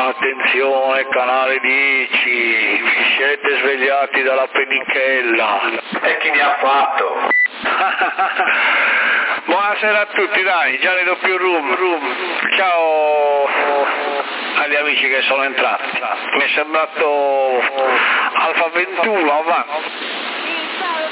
Attenzione, canale 10, vi siete svegliati dalla pennichella. E chi ne ha fatto? Buonasera a tutti, dai, Gianni doppio room. Ciao agli amici che sono entrati. Mi è sembrato Alfa 21, avanti. Sì, ciao,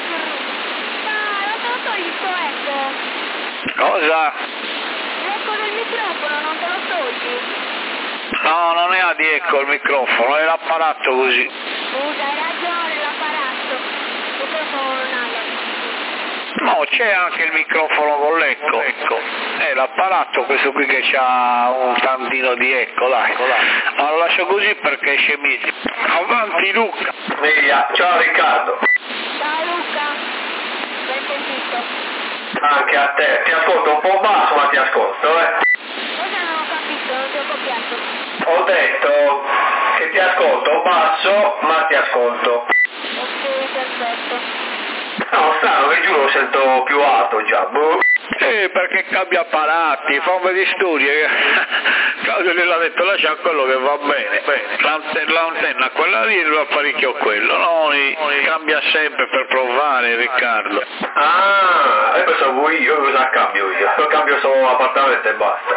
ma non te lo togli sto eco? Cosa? L'eco del microfono, non te lo togli? No, non è di ecco il microfono, è l'apparato così. Scusa, hai ragione, l'apparato. Il microfono non ha l'eco. No, c'è anche il microfono con l'eco. È l'apparato questo qui che c'ha un tantino di eco, dai. Ma lo lascio così perché esce meglio. Avanti Luca. Miglia, ciao Riccardo. Ciao Luca, ben sentito. Anche a te, ti ascolto un po' basso ma ti ascolto, Cosa non ho capito, non ti ho copiato. Ho detto che ti ascolto basso ma ti ascolto. Ok, perfetto. No, strano, vi giuro lo sento più alto già, boh. Perché cambia apparati, fa un po' di storie. Claudio gliel'ha detto, lascia quello che va bene. L'antenna quella lì e l'apparecchio quello. Noi cambia sempre per provare, Riccardo. Ah, e pensavo io, cosa cambio io? Io cambio solo appartamento e basta.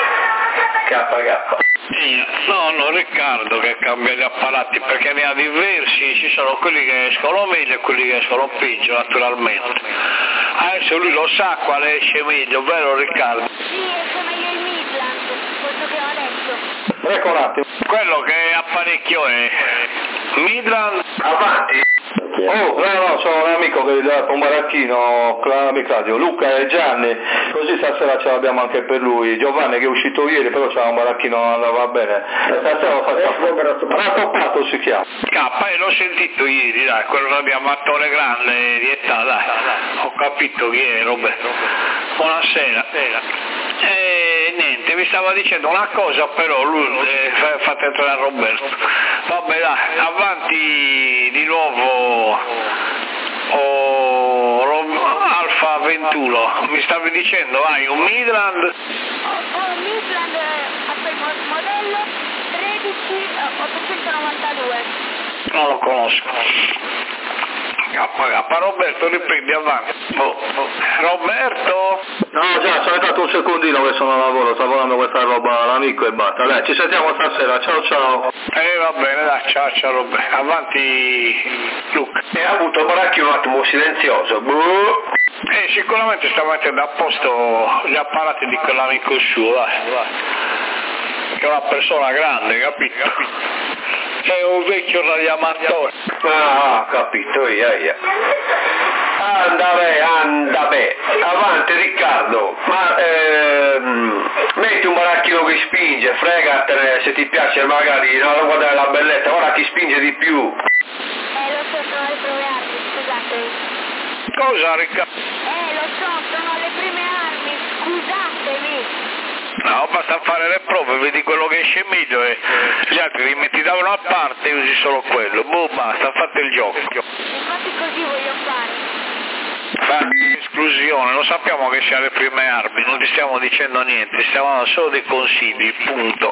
KK. No, Riccardo che cambia gli apparati perché ne ha diversi, ci sono quelli che escono meglio e quelli che escono peggio naturalmente. Adesso lui lo sa quale esce meglio, vero Riccardo? Sì, esce meglio il Midland, quello che ho detto. Ecco un attimo. Quello che apparecchio è? Midland? Avanti. Oh, no, sono un amico che gli dà un baracchino, Clamic Radio, Luca e Gianni, così stasera ce l'abbiamo anche per lui. Giovanni che è uscito ieri, però c'ha un baracchino, andava bene. E stasera lo facciamo. Rattoppato si chiama. L'ho sentito ieri, dai, quello abbiamo attore grande di età, dai. Ho capito chi è, Roberto. Buonasera. Niente, vi stava dicendo una cosa, però lui fate entrare Roberto. Vabbè dai, avanti di nuovo Alfa 21. Mi stavi dicendo, hai un Midland? Ho un Midland, aspetta, modello 13892. Non lo conosco. Roberto, riprendi avanti. Roberto? No, già, sono entrato un secondino che sono a lavoro, sto lavorando questa roba all'amico e basta. Dai, ci sentiamo stasera, ciao. Va bene, dai, ciao Roberto. Avanti Luca. E ha avuto parecchio un attimo silenzioso. Boh. Sicuramente sta mettendo a posto gli apparati di quell'amico suo, dai. Che è una persona grande, capito? È un vecchio radioamatore. Ah, capito, ia. Andabe. Avanti Riccardo, ma metti un baracchino che spinge, fregatene se ti piace magari, non guardare la bellezza, ora chi spinge di più. Lo so, sono le prime armi, scusatemi. Cosa Riccardo? Lo so, sono le prime armi, scusatemi. No, basta fare le prove, vedi quello che esce meglio e gli altri li metti da una parte e usi solo quello. Boh, basta, fate il gioco. Infatti così voglio fare. Fate l'esclusione, lo sappiamo che sia le prime armi, non ti stiamo dicendo niente, stiamo dando solo dei consigli, punto.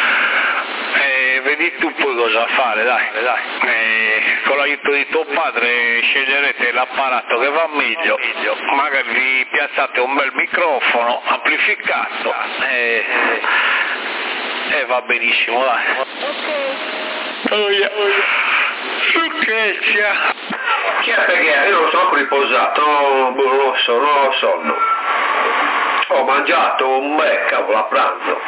Vedi tu poi cosa fare, dai. Con l'aiuto di tuo padre sceglierete l'apparato che va meglio, magari vi piazzate un bel microfono amplificato e va benissimo, dai. Ok. Succezia. Chi è perché io non sono riposato, non lo sonno. Ho mangiato un bel cavolo a pranzo.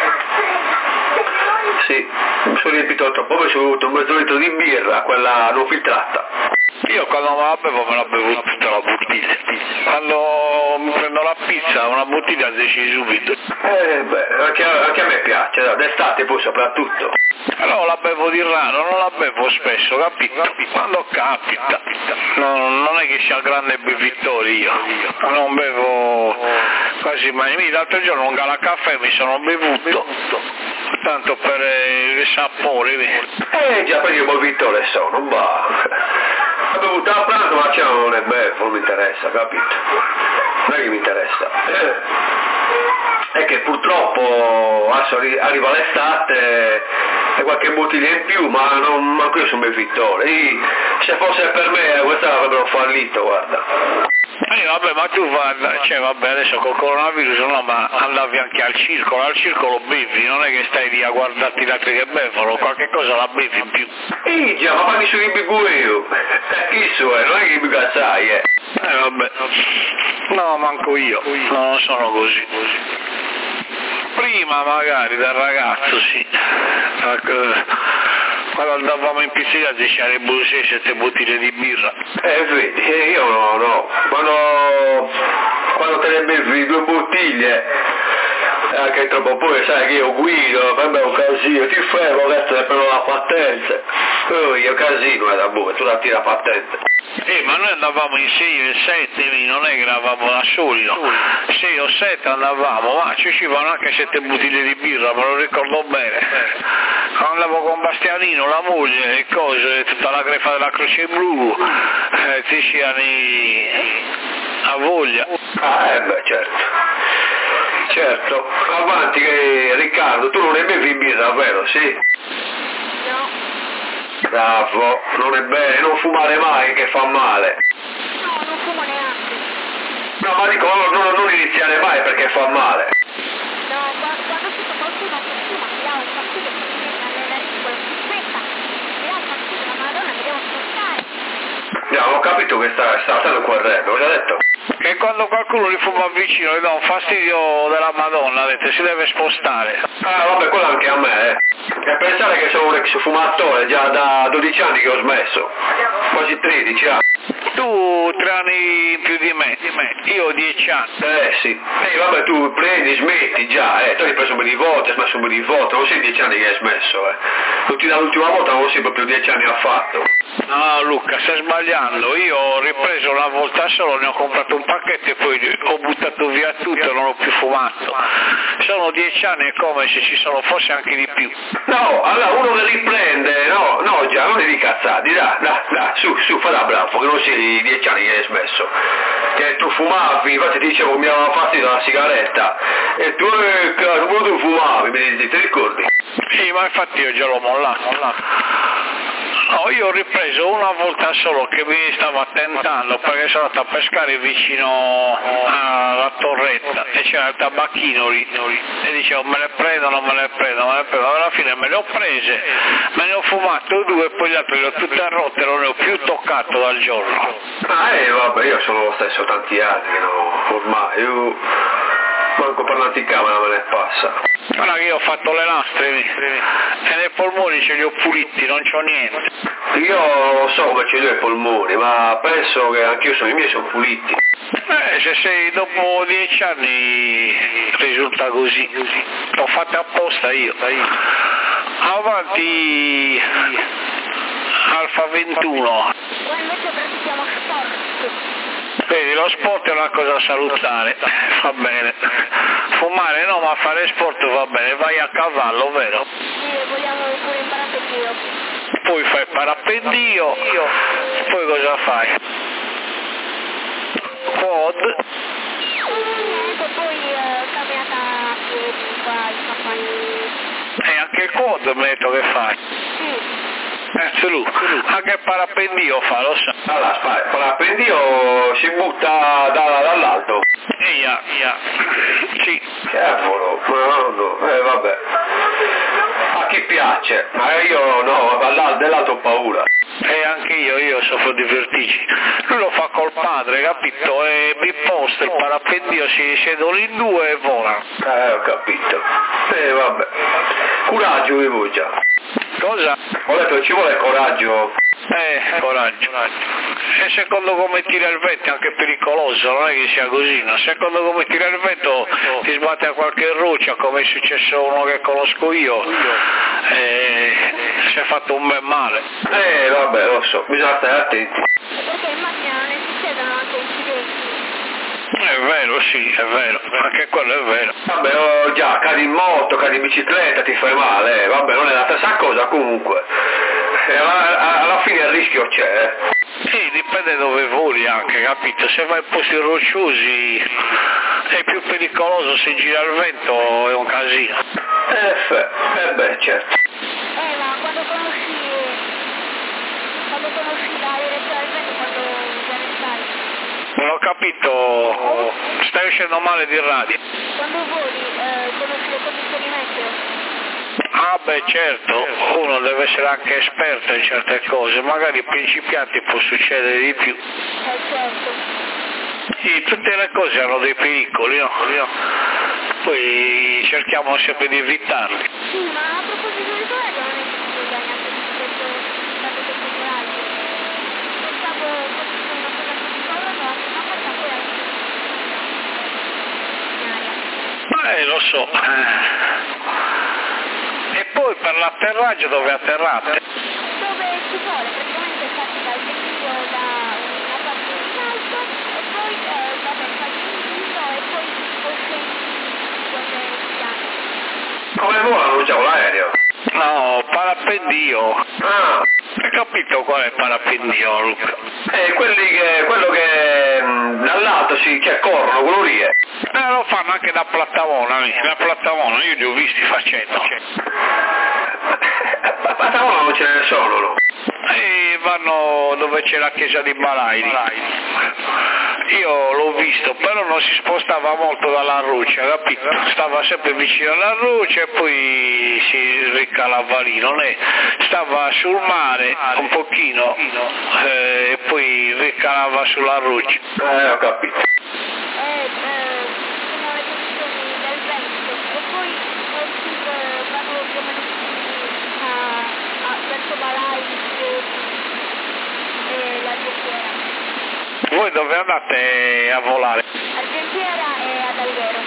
Sì, mi sono riempito troppo, poi ci ho avuto un mezzo litro di birra, quella non filtrata. Io quando me la bevo tutta la bottiglia. Quando mi prendo la pizza, una bottiglia decidi subito. Anche a me piace, d'estate poi soprattutto. Però la bevo di rado, non la bevo spesso, capito? Quando capita. Non è che sia grande bevitore io. Non bevo quasi mai. L'altro giorno un Galacaffè mi sono bevuto. Tanto per il sapore. Già, poi io bevitore sono, ho bevuto a pranzo ma c'è non è bello, non mi interessa, capito? Non è che mi interessa. È che purtroppo adesso arriva l'estate e qualche bottiglia in più, ma non manco io sono bevittore. Se fosse per me questa l'avrebbero fallito, guarda. Vabbè, ma tu vabbè, adesso col coronavirus no, ma andavi anche al circolo bevi, non è che stai lì a guardarti gli altri che bevono, qualche cosa la bevi in più. Già, ma paghi su che bevo io? Chi so, non è che mi cazzai, vabbè, no, manco io, non sono così. Prima magari da ragazzo sì, quando andavamo in piscina si c'erano i busi 7 bottiglie di birra. Vedi, io no. Quando te ne bevi 2 bottiglie, anche troppo poi sai che io guido, per me è un casino, ti fermo, adesso ne prendo la patente. Io casino da buco, tu la tira patente. Ma noi andavamo in 6 e 7, non è che eravamo da soli, no? 6 o 7 andavamo, ma ci uscivano anche 7 bottiglie di birra, me lo ricordo bene. Quando andavo con Bastianino, la moglie, e cose, tutta la grefa della Croce Blu, ci siano a voglia. Certo. Avanti Riccardo, tu non ne bevi birra, vero? Sì? No. Bravo, non è bene, non fumare mai che fa male. No, non fumo neanche. No, ma dico, non iniziare mai perché fa male. No, quando tutto qualcuno che fuma mi dà un fastidio che mi viene alla narice con la ciuffetta, mi dà un fastidio, la Madonna, mi devo spostare. Ho capito che sta stando correndo, ho già detto. Che quando qualcuno gli fuma vicino gli dà un fastidio della Madonna, ha detto, si deve spostare. Vabbè, quello anche a me, E pensare che sono un ex fumatore, già da 12 anni che ho smesso, quasi 13 anni. Tu 3 anni in più di me, io 10 anni. Sì. Vabbè, tu prendi, smetti già, tu hai preso un po' di volte, hai smesso un po' di volte, non sei 10 anni che hai smesso, Tutti dall'ultima volta non sei proprio 10 anni affatto. No Luca, stai sbagliando, io ho ripreso una volta solo, ne ho comprato un pacchetto e poi ho buttato via tutto e non ho più fumato. Sono 10 anni, è come se ci sono forse anche di più. No, allora uno che riprende, no già, non devi cazzarti, dai, su, fa da bravo, che non sei 10 anni che hai smesso. Che tu fumavi, infatti ti dicevo che mi aveva fastidio la sigaretta, e tu, come tu fumavi, mi dici, ti ricordi? Sì, ma infatti io già l'ho mollato. No, io ho ripreso una volta solo che mi stava tentando perché sono andato a pescare vicino alla torretta e c'era il tabacchino lì e dicevo me le prendo, alla fine me le ho prese, me ne ho fumato 2 e poi gli altri le ho tutte rotte, non ne ho più toccato dal giorno. Vabbè, io sono lo stesso tanti anni che ormai, io manco per l'anticamera me ne passa. Guarda che io ho fatto le lastre e nei polmoni ce li ho puliti, non c'ho niente. Io so come ce li ho i polmoni, ma penso che anch'io i miei sono puliti. Se sei dopo 10 anni risulta così. L'ho fatta apposta io. Avanti Alfa 21. Poi invece pratichiamo sport. Vedi, lo sport è una cosa salutare, va bene. Fumare no, ma fare sport va bene. Vai a cavallo, vero? Sì, vogliamo pure il parapendio. Poi fai parapendio, poi cosa fai? Quad. Niente, poi camminata a piedi qua in campagna. E anche il quad mi hai detto che fai? Sì. Anche il parapendio fa, lo sa. Allora, aspetta, il parapendio si butta dall'alto. Sì. Cavolo, vabbè. A chi piace, ma io no, dall'alto ho paura. E anche io soffro di vertigini. Lui lo fa col padre, capito? E biposta il parapendio, si siedono in 2 e volano. Ho capito. Vabbè. Coraggio avevo già. Cosa? Ho detto ci vuole coraggio. Coraggio. E secondo come tira il vento è anche pericoloso, non è che sia così, no? Secondo come tira il vento ti sbatte a qualche roccia, come è successo a uno che conosco io, e si è fatto un bel male. Vabbè, lo so, bisogna stare attenti. Perché in macchina non ne succedono anche incidenti. È vero, sì, è vero, anche quello è vero. Vabbè, già, cadi in moto, cadi in bicicletta, ti fai male, vabbè, non è la stessa cosa comunque. Alla fine il rischio c'è. Sì, dipende dove voli anche, capito? Se vai in posti rocciosi è più pericoloso, se gira il vento è un casino. Beh, certo. Ma quando conosci la direzione del vento, quando viene stai. Non ho capito, stai uscendo male di radio. Quando voli, conosci le condizioni meteo? Ah beh certo, uno deve essere anche esperto in certe cose, magari principianti può succedere di più. Certo. Sì, tutte le cose hanno dei pericoli, no? Poi cerchiamo sempre di evitarli. Sì, ma a proposito di quello non è che ti spiega neanche di questo stato temporale. Pensavo fosse una cosa così comoda, ma una volta poi in aria. Lo so. E poi per l'atterraggio dove atterrate? Dove si vuole, praticamente parti dal giro da una parte in alto e poi parti in giro e poi scendi dove siamo. Come volano già l'aereo? No, parapendio. Ah, Hai capito qual è il parapendio, Luca? quello che dall'alto corrono, quello lì è. Lo fanno anche da Plattamona, io li ho visti facendo. A Patagona non ce ne sono, no? E vanno dove c'è la chiesa di Balaidi. Io l'ho visto, però non si spostava molto dalla Ruccia, capito? Stava sempre vicino alla Ruccia e poi si ricalava lì, non è? Stava sul mare un pochino e poi ricalava sulla Ruccia. Ho capito. Sono le condizioni del vento e poi vanno più o meno verso Balaidi e l'Argentiera. Voi dove andate a volare? Argentiera e ad Alghero.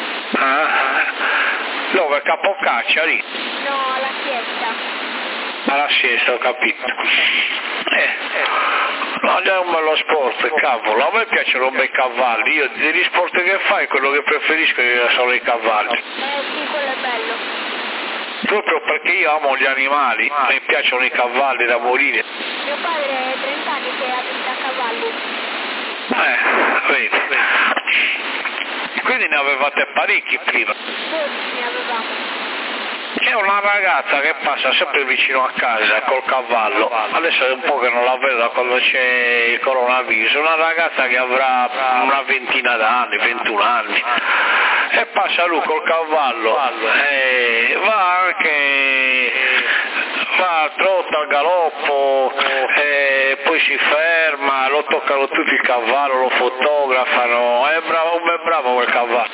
Dove? Capocaccia lì? No, alla siesta. Alla siesta, ho capito. No, è un bello sport, cavolo, a me piacciono bei cavalli, io degli sport che fai, quello che preferisco sono i cavalli. Sì, quello è bello. Proprio perché io amo gli animali, mi piacciono i cavalli da morire. Mio padre è 30 anni che abita a cavalli. Vedi. Quindi ne avevate parecchi prima. 12 ne avevamo. C'è una ragazza che passa sempre vicino a casa col cavallo, adesso è un po' che non la vedo da quando c'è il coronavirus, una ragazza che avrà una ventina d'anni, 21 anni, e passa lui col cavallo e va trotta al galoppo e poi si ferma, lo toccano tutti il cavallo, lo fotografano, è bravo quel cavallo.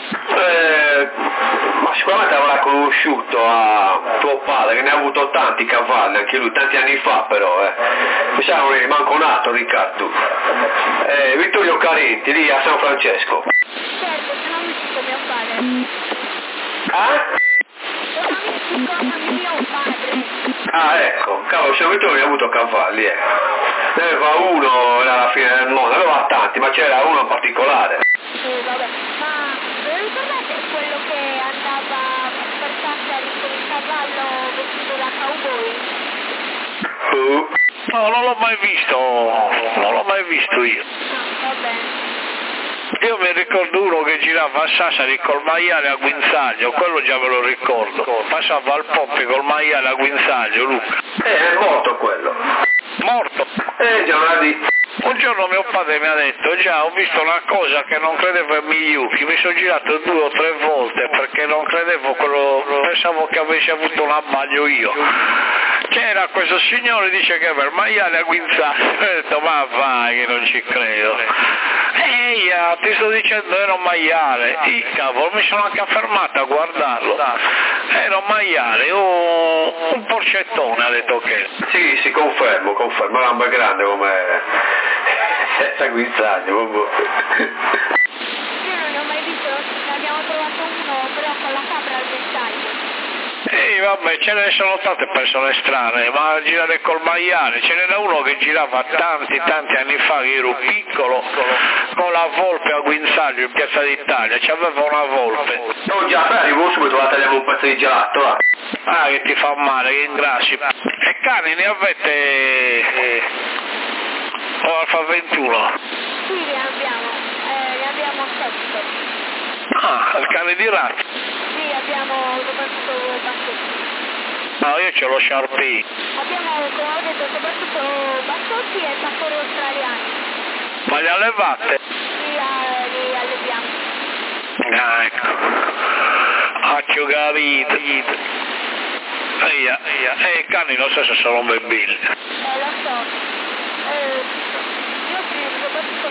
Ma sicuramente avrà conosciuto a tuo padre, che ne ha avuto tanti cavalli, anche lui, tanti anni fa però, mi sa non è manco nato Riccardo. Vittorio Carenti, lì a San Francesco. Certo, sono amici con mio padre. Sono amici con mio padre. Ah, ecco, cavolo, se Vittorio ha avuto cavalli, Ne aveva uno, era la fine del mondo, aveva tanti, ma c'era uno in particolare. Vabbè, ma vi ricordate quello che andava per Sassari con il cavallo vestito da cowboy? No, non l'ho mai visto io. Va bene. Io mi ricordo uno che girava a Sassari col maiale a guinzaglio, quello già me lo ricordo. Passava al Poppi col maiale a guinzaglio, Luca. È morto quello. Morto? Già una di... Un giorno mio padre mi ha detto, già ho visto una cosa che non credevo ai Miyuki, mi sono girato 2 o 3 volte perché non credevo pensavo che avessi avuto un abbaglio io. C'era questo signore, dice che per maiale a guinzaglio, ho detto ma vai che non ci credo. Ti sto dicendo era un maiale, cavolo, mi sono anche fermato a guardarlo, era un maiale, un porcettone ha detto che. Sì, confermo, gamba grande come senza guinzaglio, Io non ne ho mai visto, ne abbiamo trovato uno però con la capra al ventaglio. Vabbè, ce ne sono tante persone strane, ma girare col maiale, ce n'era uno che girava tanti anni fa, che ero piccolo, con la volpe a guinzaglio in Piazza d'Italia, c'aveva una volpe. Oh già, arrivo subito, la tagliamo un pezzo di gelato, va. Ah, che ti fa male, che ingrassi. E cani ne avete... o Alfa 21? Sì, ne abbiamo 7. Ah, il cane di razza. Sì, abbiamo soprattutto Bassetti. No, io c'ho lo Sharpie. Abbiamo, come ho detto, soprattutto bassotti e pastori australiani. Ma li allevate? Li alleviamo. Ah, ecco. Ho capito. I cani non so se sono bambini. Lo so. Io soprattutto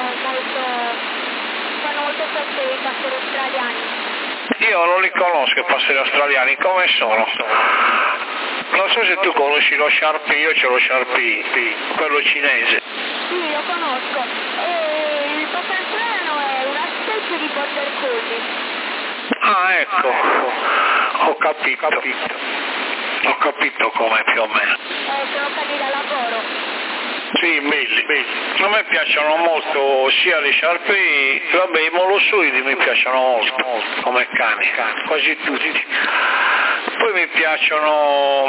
fanno molto forte i pastori australiani. Io non li conosco i pastori australiani, come sono? Non so se tu conosci lo Sharpie, io c'ho lo Sharpie, quello cinese. Sì, lo conosco. Il pastore australiano è una specie di border collie. Ah, ecco, ho capito. Ho capito come più o meno. Sono cani da lavoro. Sì, belli. A me piacciono molto sia le Sharpie, vabbè, i molosuidi mi piacciono molto, come cani, quasi tutti. Poi mi piacciono,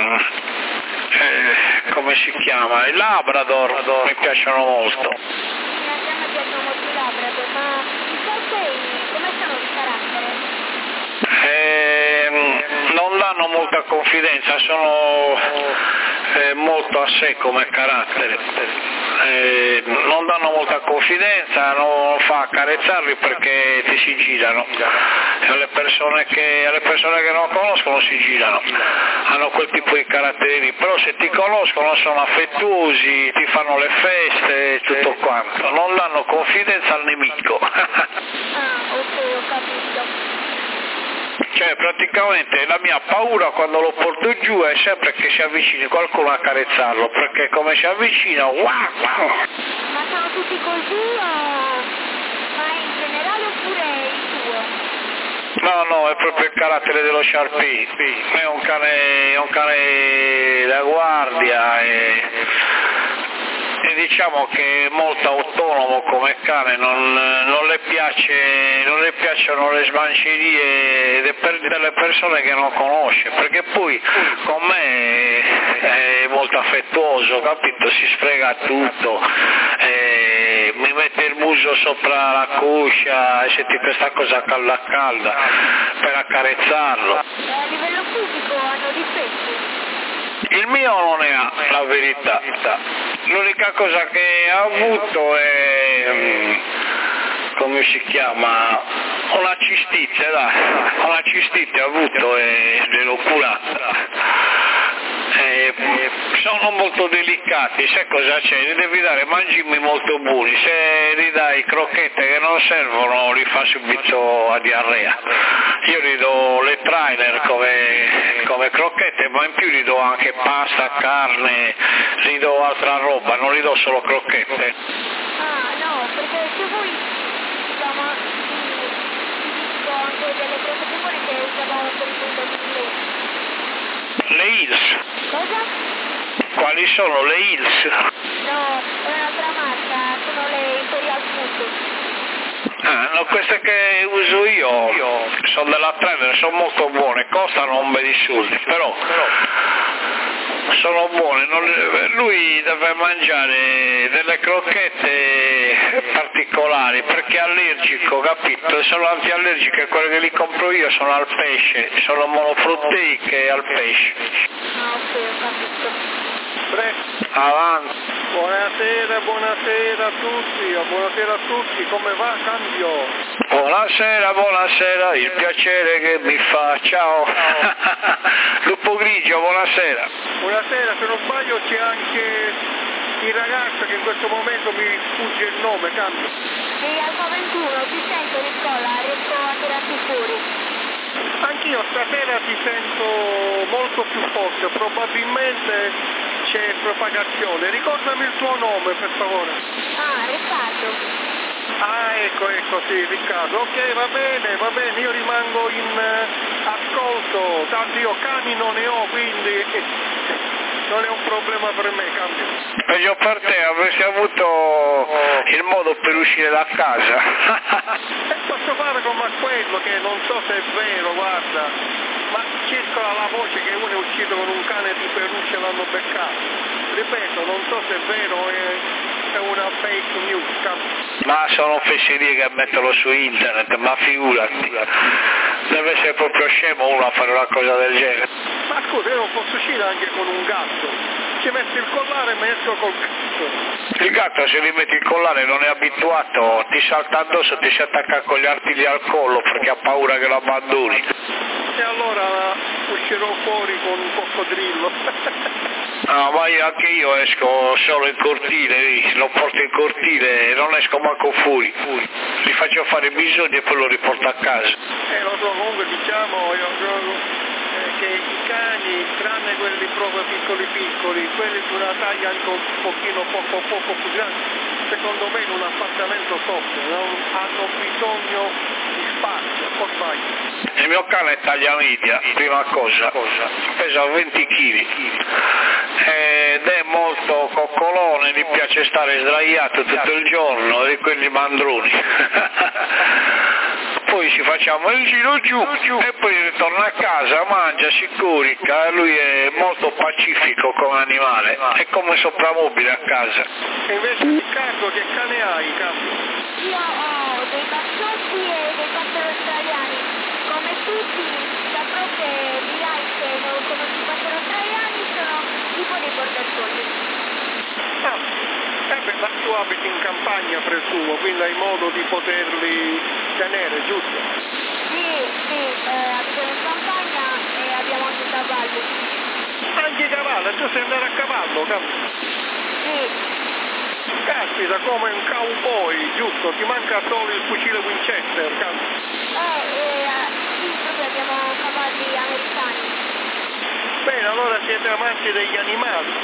come si chiama, i Labrador, mi piacciono molto. A me piacciono molto i Labrador, ma i Sharpei come sono di carattere? Non danno molta confidenza, sono molto a sé come carattere, non danno molta confidenza, non fa accarezzarli perché ti si girano, alle persone che non conoscono si girano, hanno quel tipo di caratteri, però se ti conoscono sono affettuosi, ti fanno le feste, tutto quanto, non danno confidenza al nemico. Ok, ho capito. Cioè praticamente la mia paura quando lo porto giù è sempre che si avvicini qualcuno a carezzarlo, perché come si avvicina, wow! Ma sono tutti così ma in generale oppure il tuo? No, è proprio il carattere dello Sharpie, è un cane da guardia e diciamo che è molto autonomo come cane, non le piacciono le smancerie delle persone che non conosce, perché poi con me è molto affettuoso, capito? Si sfrega tutto, mi mette il muso sopra la cuscia e senti questa cosa calda per accarezzarlo. A livello fisico hanno difetti? Il mio non ne ha, la verità. L'unica cosa che ha avuto è, come si chiama, una cistite, ha avuto e gliel'ho curata. Sono molto delicati, sai cosa c'è? Gli devi dare mangimi molto buoni, se gli dai crocchette che non servono li fa subito a diarrea. Io gli do le trainer come crocchette, ma in più gli do anche pasta, carne, gli do altra roba, non gli do solo crocchette. Ah no, perché se voi diciamo ti dico anche delle cose buone che usavamo per il mondo inglese. Le Hills. Cosa? Quali sono le Hills? No, è un'altra marca, sono le Imperial Food. Ah, no, queste che uso io sono della Trainer, sono molto buone, costano un bel di soldi, però sono buone. Lui deve mangiare delle crocchette particolari perché è allergico, capito? Sono antiallergiche, quelle che li compro io sono al pesce, sono monofrutteiche al pesce. Ah ok, ho capito. Avanti. Buonasera a tutti, come va Cambio? Buonasera, il piacere che mi fa, ciao. Lupo Grigio, buonasera. Buonasera, se non sbaglio c'è anche il ragazzo che in questo momento mi sfugge il nome, Cambio. Sì, Alfa 21, ti sento Nicola, riesco a tirarti fuori. Anch'io stasera ti sento molto più forte, probabilmente c'è propagazione. Ricordami il tuo nome, per favore. Ah, Riccardo. Ah, ecco, sì, Riccardo. Ok, va bene, io rimango in ascolto, tanto io cani non ne ho, quindi non è un problema per me, Cambio. Peggio per te, avresti avuto il modo per uscire da casa. Posso fare come quello che non so se è vero, guarda, ma circola la voce che uno è uscito con un cane di peluche e l'hanno beccato. Ripeto, non so se è vero, è una fake news, Ma sono fesserie che mettono su internet, ma figurati, deve essere proprio scemo uno a fare una cosa del genere. Ma scusa, io non posso uscire anche con un gatto, ci metti il collare e mi esco col gatto. Il gatto se gli metti il collare non è abituato, ti salta addosso, ti si attacca con gli artigli al collo perché ha paura che lo abbandoni. E allora uscirò fuori con un coccodrillo. No, ma anche io esco solo in cortile, lo porto in cortile e non esco manco fuori. Gli faccio fare i bisogni e poi lo riporto a casa. Lo so, comunque diciamo che i cani, tranne quelli proprio piccoli, quelli di una taglia anche un pochino poco più grande, secondo me in un appartamento soffrono, hanno bisogno di spazio, o sbaglio? Il mio cane è taglia media, prima cosa, pesa 20 kg ed è molto coccolone, gli piace stare sdraiato tutto il giorno, di quelli mandroni. Poi ci facciamo il giro giù e poi ritorna a casa, mangia, si corica, lui è molto pacifico come animale, è come soprammobile a casa. E invece Riccardo, che cane hai, Io ho dei bassotti e dei pastori australiani, come tutti, saprò che dirai che non conosci i pastori australiani, sono tipo dei border collie. Ma tu abiti in campagna, presumo, quindi hai modo di poterli tenere, giusto? Sì, abito in campagna e abbiamo anche cavalli. Anche i cavalli, tu sai andare a cavallo, Sì. Caspita, come un cowboy, giusto? Ti manca solo il fucile Winchester, Sì, proprio abbiamo cavalli americani. Bene, allora siete amanti degli animali.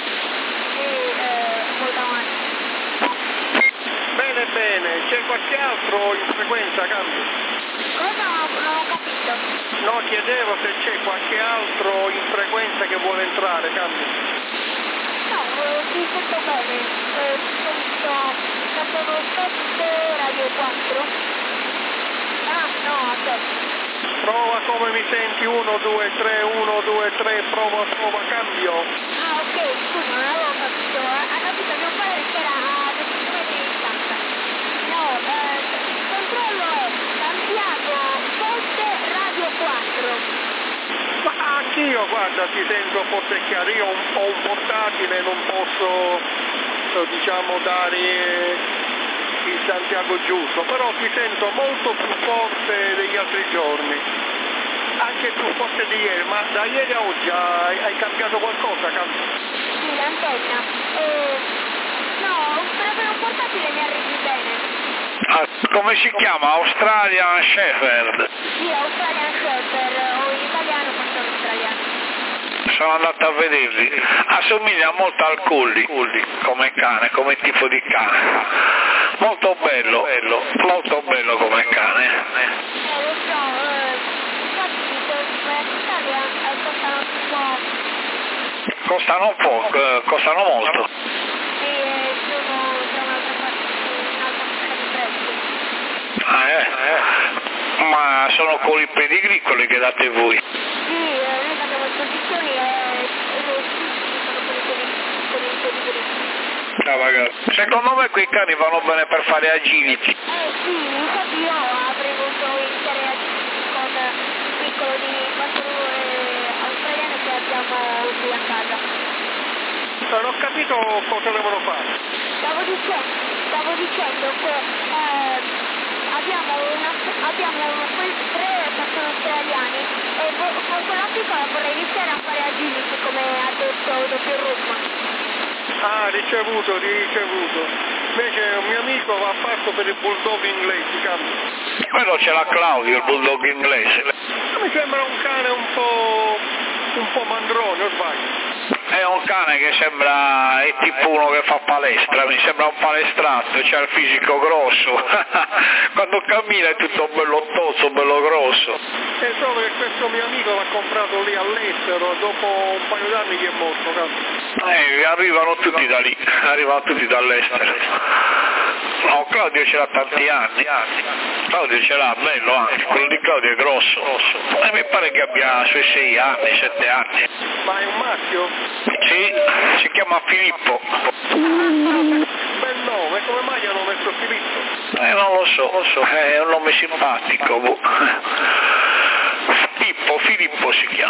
Sì, molto avanti. Bene, c'è qualche altro in frequenza, Cambio? Cosa? Non ho capito. No, chiedevo se c'è qualche altro in frequenza che vuole entrare, Cambio. No, ti sento bene. Sento 7 Radio 4. Ah, no, aspetta. Prova come mi senti, 1, 2, 3, 1, 2, 3, prova, cambio. Ah, ok, scusa, non avevo capito. Ha capito mio padre che era a 20 metri di distanza. No, il controllo è Santiago 7 Radio 4. Ma anch'io, guarda, ti sento forse chiaro, io ho un portatile, non posso, diciamo, dare il Santiago giusto, però ti sento molto più forte degli altri giorni, anche più forte di ieri, ma da ieri a oggi hai cambiato qualcosa, Sì, l'antenna. No, per avere un portatile mi arrivi bene. Come si chiama? Australian Shepherd. Sì, Australian Shepherd, o in italiano pastor australiano. Sono andato a vederli, assomiglia molto al Collie come cane, come tipo di cane, molto bello come cane. Lo so, infatti in Italia costano un po'. Costano molto. Sì, sono da un'altra fascia di prezzi. Ma sono con i pedigree quelli che date voi? Sì, noi abbiamo esposizioni e sono con i pedigree. Secondo me quei cani vanno bene per fare agility. Sì, infatti io avrei voluto iniziare con il piccolo di pastore australiano che abbiamo qui a casa. Non ho capito cosa devono fare. Stavo dicendo che abbiamo quei 3 pastori australiani e con quella piccola vorrei iniziare a fare agility come ha detto il dottor Ruckman. Ah, ricevuto. Invece un mio amico va fatto per il bulldog inglese, Cambio. Quello ce l'ha Claudio, il bulldog inglese. Mi sembra un cane un po' mandrone, o sbaglio? È un cane che è tipo uno che fa palestra, mi sembra un palestrato, c'ha il fisico grosso, quando cammina è tutto bello tozzo, bello grosso. È solo che questo mio amico l'ha comprato lì all'estero, dopo un paio d'anni che è morto, Cambio. Arrivano tutti da lì, arrivano tutti dall'estero. No, Claudio ce l'ha tanti anni. Claudio ce l'ha, bello anche, quello di Claudio è grosso. E mi pare che abbia sui 6 anni, 7 anni. Ma è un maschio? Sì, si chiama Filippo. Come mai hanno messo Filippo? Non lo so, è un nome simpatico. Boh. Filippo si chiama.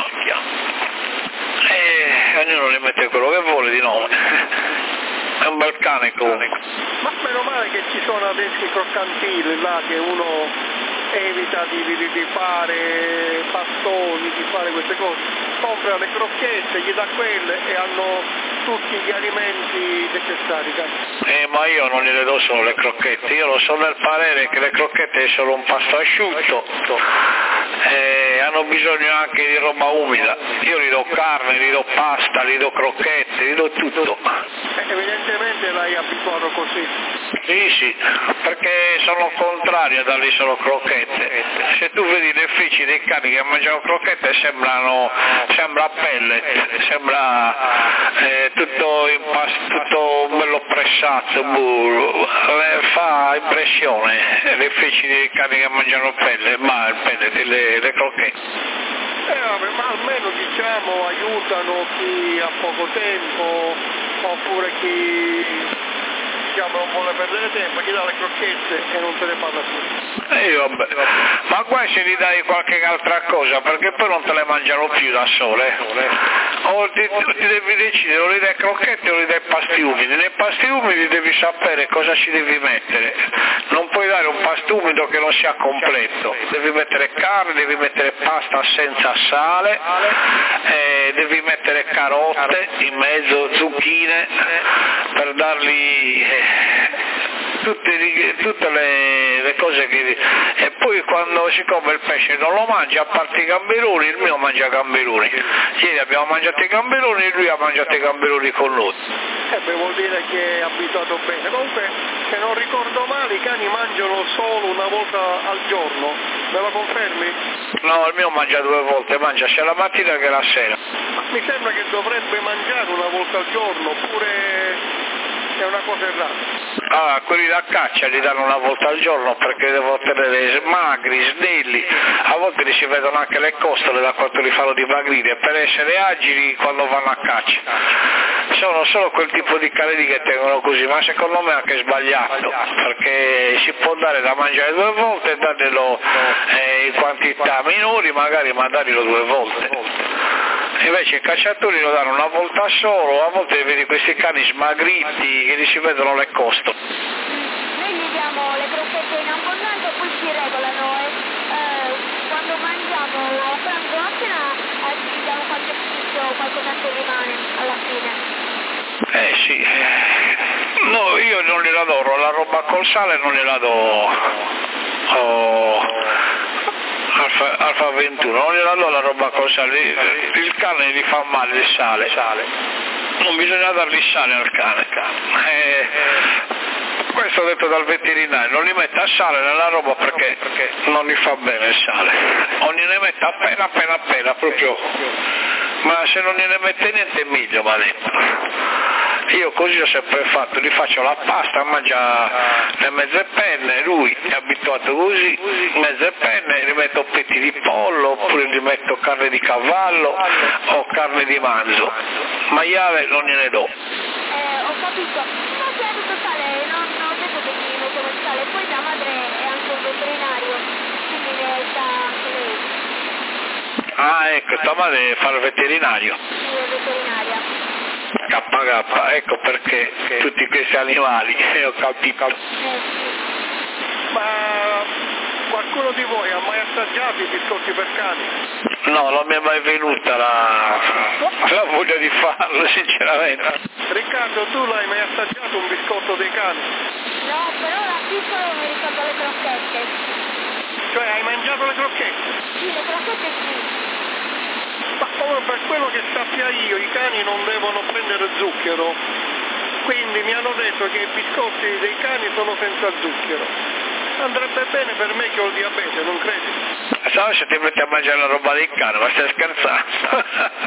Ognuno ne mette quello che vuole di nome. È un bel cane comunque. Ma meno male che ci sono adesso i croccantili là, che uno evita di fare pastoni, di fare queste cose. Compra le crocchette, gli dà quelle e hanno tutti gli alimenti necessari. Ma io non gliele do solo le crocchette, io lo so del parere che le crocchette sono un pasto asciutto, hanno bisogno anche di roba umida. Io gli do carne, gli do pasta, gli do crocchette, gli do tutto. Evidentemente l'hai abituato così. Sì, perché sono contrario a dargli solo crocchette. Se tu vedi le feci dei cani che mangiano crocchette sembra pelle, sembra tutto bello pressato, fa impressione le feci dei cani che mangiano pelle, ma le crocchette. Vabbè, ma almeno diciamo aiutano chi ha poco tempo, oppure chi non vuole perdere tempo, gli dà le crocchette e non se ne parla più. Vabbè. Ma qua se gli dai qualche altra cosa, perché poi non te le mangiano più da sole. O ti devi decidere, o gli dai crocchette o gli dai pasti umidi. Nei pasti umidi devi sapere cosa ci devi mettere. Non puoi dare un pasto umido che non sia completo. Devi mettere carne, devi mettere pasta senza sale, devi mettere carote in mezzo, zucchine, per dargli tutte le cose che... E poi quando siccome il pesce non lo mangia, a parte i gamberoni, il mio mangia gamberoni. Ieri abbiamo mangiato i gamberoni e lui ha mangiato i gamberoni con noi. Vuol dire che è abituato bene. Comunque, se non ricordo male, i cani mangiano solo una volta al giorno. Me lo confermi? No, il mio mangia 2 volte, mangia sia la mattina che la sera. Mi sembra che dovrebbe mangiare una volta al giorno, oppure è una cosa errata. Quelli da caccia li danno una volta al giorno perché devono tenere magri, snelli, a volte li si vedono anche le costole da quanto li fanno dimagrire per essere agili quando vanno a caccia. Sono solo quel tipo di cani che tengono così, ma secondo me è anche sbagliato, perché si può dare da mangiare 2 volte e darglielo in quantità minori magari, ma darglielo 2 volte. Invece i cacciatori lo danno una volta solo, a volte vedi questi cani smagriti che gli si vedono le costole. Noi gli diamo le crocchette in abbondanza e poi si regolano e quando mangiamo a pranzo o a cena gli diamo qualche pizzo o qualcosa che rimane alla fine. Sì, no, io non gliela do, la roba col sale non gliela do. Alfa 21, non gliela do la roba col sale, il cane gli fa male il sale. Non bisogna dargli sale al cane. Questo detto dal veterinario, non gli metta sale nella roba perché non gli fa bene il sale. O gliene mette appena proprio, ma se non gliene mette niente è meglio, va detto. Io così ho sempre fatto, gli faccio la pasta, mangia le mezze penne, lui è abituato così, mezze penne, gli metto petti di pollo, oppure gli metto carne di cavallo o carne di manzo, maiale non gliene do. Ho capito, ma se è tutto sale, non ho detto che mi mettevo il sale, poi da madre è anche un veterinario, quindi ne sa lei. Ecco, tua madre fa il veterinario. Sì, è veterinaria. KK, ecco perché tutti questi animali, ho capito. Ma qualcuno di voi ha mai assaggiato i biscotti per cani? No, non mi è mai venuta la voglia di farlo, sinceramente. Riccardo, tu l'hai mai assaggiato un biscotto dei cani? No, però da piccolo mi ricordo le crocchette. Cioè, hai mangiato le crocchette? Sì, le crocchette sì. Ma come per quello che sappia io, i cani non devono prendere zucchero, quindi mi hanno detto che i biscotti dei cani sono senza zucchero. Andrebbe bene per me che ho il diabete, non credi? Sai se ti metti a mangiare la roba dei cani, ma stai scherzando?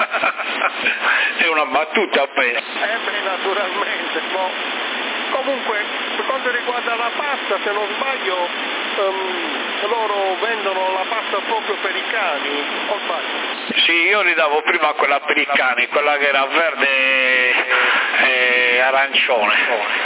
È una battuta appena. Beh, naturalmente, no. Comunque, per quanto riguarda la pasta, se non sbaglio, loro vendono la pasta proprio per i cani, o sbaglio? Sì, io gli davo prima quella per i cani, quella che era verde e arancione.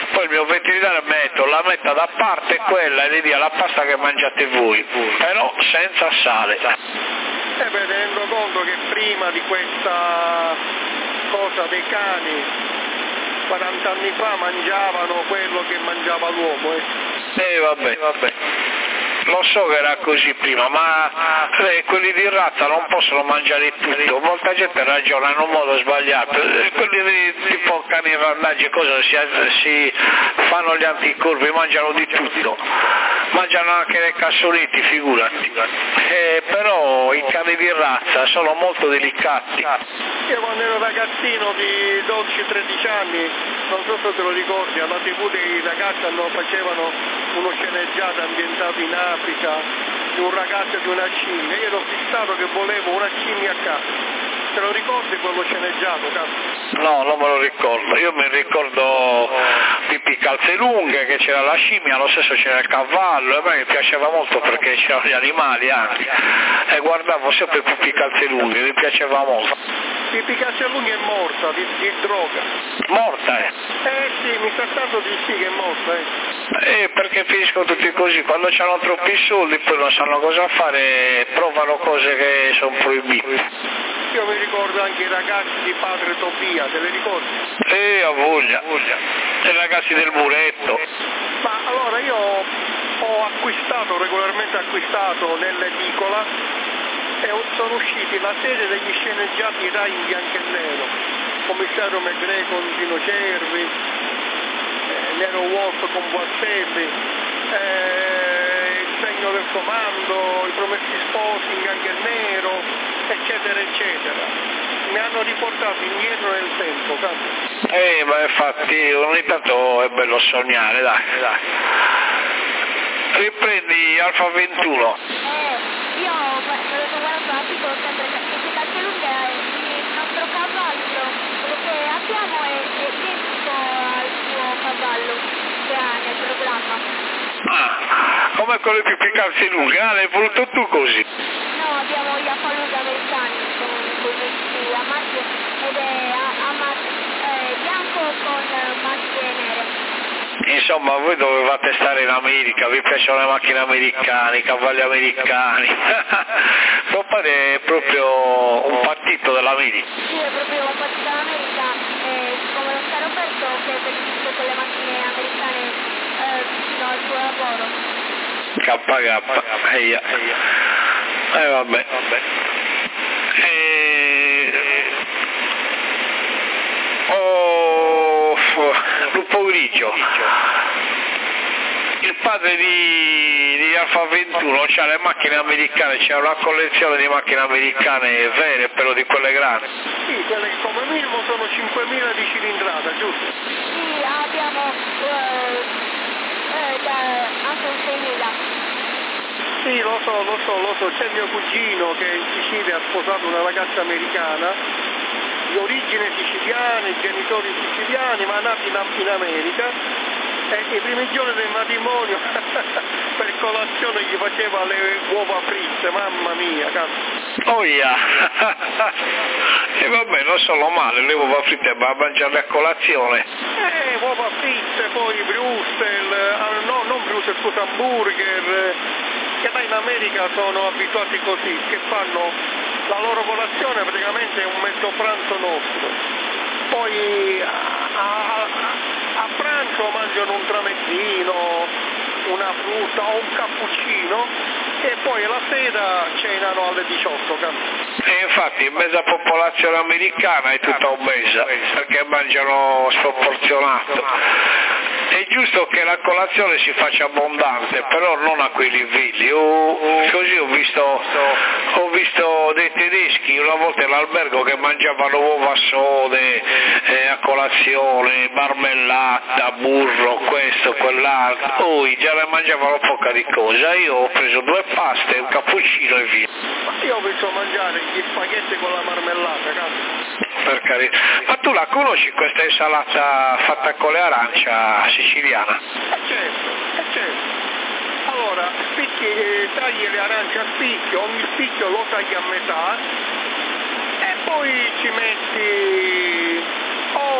poi il mio veterinario mi ha detto la metta da parte quella e le dia la pasta che mangiate voi, però senza sale. Tenendo conto che prima di questa cosa dei cani 40 anni fa mangiavano quello che mangiava l'uomo. Vabbè. Lo so che era così prima, ma quelli di razza non possono mangiare tutto, molta gente ragiona in un modo sbagliato, quelli di tipo cani randaggi cosa si fanno gli anticorpi, mangiano di tutto, mangiano anche le cassonetti, figurati, però i cani di razza sono molto delicati. Io quando ero ragazzino di 12-13 anni, non so se te lo ricordi, alla TV dei ragazzi facevano uno sceneggiato ambientato in Africa di un ragazzo e di una scimmia. Io ero fissato che volevo una scimmia a casa. Te lo ricordi quello sceneggiato, cazzo? No, non me lo ricordo. Io mi ricordo Pippi Calzelunghe, che c'era la scimmia, lo stesso c'era il cavallo, e a me mi piaceva molto perché c'erano gli animali anche. E guardavo sempre Pippi Calzelunghe, mi piaceva molto. Pippi Calzelunghe è morta di droga. Morta, sì, mi sa tanto di sì che è morta, perché finiscono tutti così, quando hanno troppi soldi poi non sanno cosa fare, provano cose che sono proibite. Io mi ricordo anche i ragazzi di Padre Tobia, te li ricordi? A voglia. I ragazzi del muretto. Ma allora io ho regolarmente acquistato nell'edicola e sono usciti la serie degli sceneggiati Rai in bianco e nero, Commissario Maigret con Dino Cervi, Nero Wolf con Guazzelli, Il segno del comando, I promessi sposi in bianco e nero, eccetera eccetera. Mi hanno riportato indietro nel tempo, cazzo. Ma infatti ogni tanto è bello sognare, dai. Riprendi Alfa 21. Io avevo guardato l'articolo sempre che Calzelunghe è il nostro cavallo, quello che abbiamo è identico al suo cavallo che ha nel programma. Come quello di Pippi Calzelunghe, l'hai voluto tu così? No, abbiamo gli appalluti americani con questi a macchie ed è bianco con macchie nere. Insomma, voi dovevate stare in America, vi piacciono le macchine americane, i cavalli americani. Tuo padre è proprio un partito dell'America. Sì, è proprio un partito dell'America, come lo sta Roberto che è venduto con le macchine americane vicino al suo lavoro. KK, vabbè. Lupo Grigio, il padre di Alfa 21 c'ha le macchine americane, c'è una collezione di macchine americane vere, però di quelle grandi. Sì, quelle che come minimo sono 5.000 di cilindrata, giusto? Sì, abbiamo anche un 6.000. Sì, lo so, c'è mio cugino che in Sicilia ha sposato una ragazza americana, di origine siciliana, genitori siciliani, ma nati in America, e i primi giorni del matrimonio per colazione gli faceva le uova fritte, mamma mia, cazzo. Oh yeah. E vabbè, non sono male, le uova fritte, ma a mangiarle a colazione. Uova fritte, poi Brussels, no, non Brussels, scusa, hamburger, che là in America sono abituati così, che fanno la loro colazione praticamente è un mezzo pranzo nostro. Poi a pranzo mangiano un tramezzino, una frutta o un cappuccino e poi la sera cenano alle 18. E infatti mezza popolazione americana è tutta obesa perché mangiano sproporzionato. È giusto che la colazione si faccia abbondante, però non a quei livelli. Così ho visto dei tedeschi una volta all'albergo che mangiavano uova sode a colazione, marmellata, burro, questo, quell'altro. Già ne mangiavano poca di cosa. Io ho preso 2 paste, un cappuccino e via. Io ho visto mangiare gli spaghetti con la marmellata, cazzo. Per carità. Ma tu la conosci questa insalata fatta con le arancia siciliana? Certo. Allora, tagli le arance a spicchio, ogni spicchio lo tagli a metà e poi ci metti, lo